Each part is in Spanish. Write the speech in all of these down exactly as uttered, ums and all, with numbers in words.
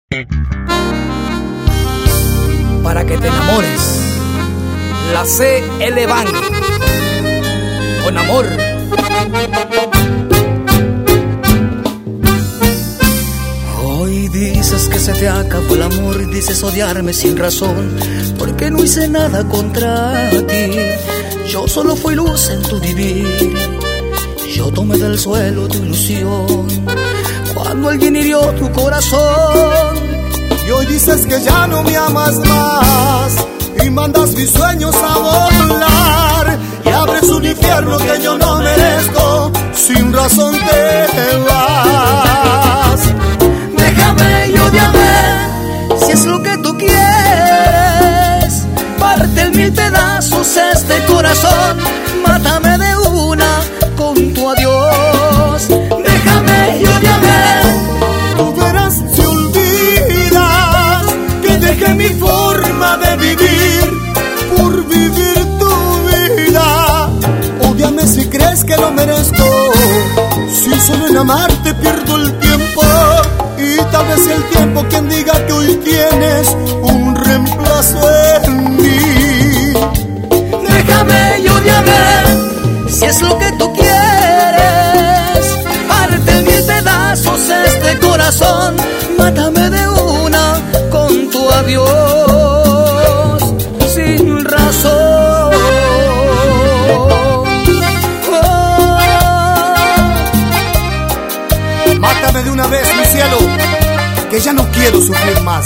Para que te enamores, la C L Band, con amor. Hoy dices que se te acabó el amor y dices odiarme sin razón, porque no hice nada contra ti. Yo solo fui luz en tu vivir. Yo tomé del suelo tu ilusión cuando alguien hirió tu corazón. Y hoy dices que ya no me amas más y mandas mis sueños a volar y abres un infierno que yo no merezco. Sin razón te vas. Déjame y ódiame si es lo que tú quieres. Parte en mil pedazos este corazón. Mátame de una con tu adiós. Déjame y ódiame. Tú verás si olvidas que dejé mi forma de vivir por vivir tu vida. Ódiame si crees que lo merezco. Si solo en amarte pierdo el tiempo. Y tal vez el tiempo quien diga que hoy tienes un reemplazo en mí. Déjame y ódiame si es lo que tú quieres. Parte en mil pedazos este corazón. Mátame de una con tu adiós sin razón. Oh. Mátame de una vez, mi cielo, que ya no quiero sufrir más.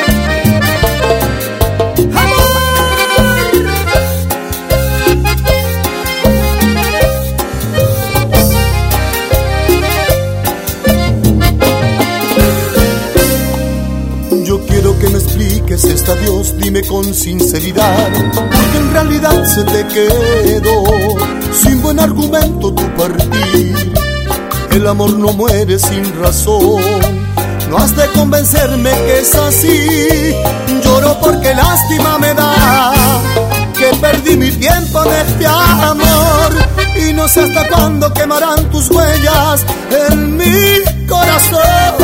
Este adiós, dime con sinceridad, porque en realidad se te quedó sin buen argumento tu partir. El amor no muere sin razón, no has de convencerme que es así. Lloro porque lástima me da que perdí mi tiempo en este amor y no sé hasta cuándo quemarán tus huellas en mi corazón.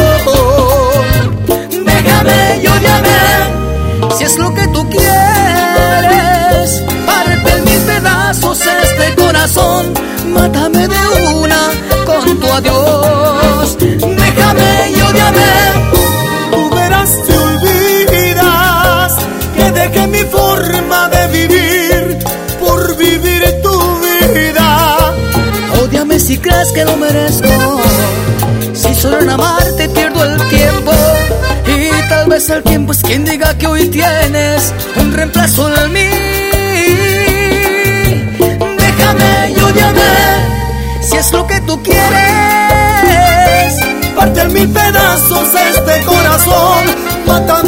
Déjame y ódiame si es lo que tú quieres. Parte en mil pedazos este corazón. Mátame de una con tu adiós. Déjame y ódiame. Tú verás si olvidas que dejé mi forma de vivir por vivir tu vida. Ódiame si crees que lo merezco. Si solo en amarte pierdo el tiempo. Y tal vez el tiempo es quien diga que hoy tienes un reemplazo en mí. Déjame y ódiame si es lo que tú quieres. Parte en mil pedazos este corazón. Mata